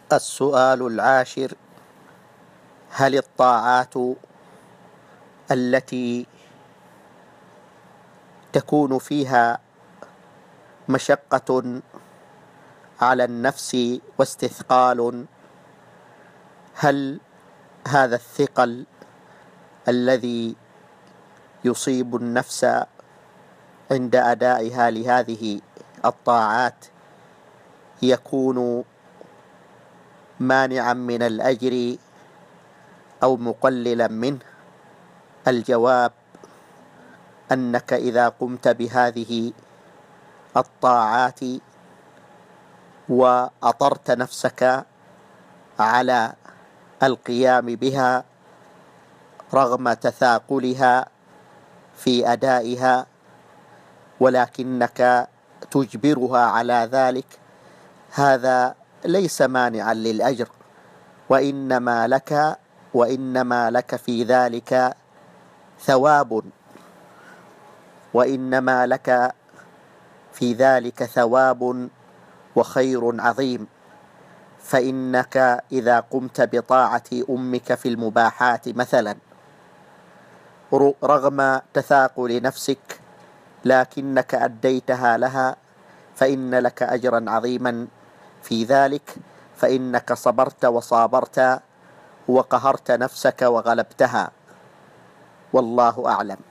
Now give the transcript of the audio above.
السؤال العاشر: هل الطاعات التي تكون فيها مشقة على النفس واستثقال، هل هذا الثقل الذي يصيب النفس عند أدائها لهذه الطاعات يكون مانعا من الأجر أو مقللا منه؟ الجواب: أنك إذا قمت بهذه الطاعات وأطرت نفسك على القيام بها رغم تثاقلها في أدائها، ولكنك تجبرها على ذلك، هذا ليس مانعا للأجر، وإنما لك في ذلك ثواب، وإنما لك في ذلك ثواب وخير عظيم. فإنك إذا قمت بطاعة أمك في المباحات مثلا رغم تثاقل نفسك لكنك أديتها لها، فإن لك أجرا عظيما في ذلك، فإنك صبرت وصابرت وقهرت نفسك وغلبتها. والله أعلم.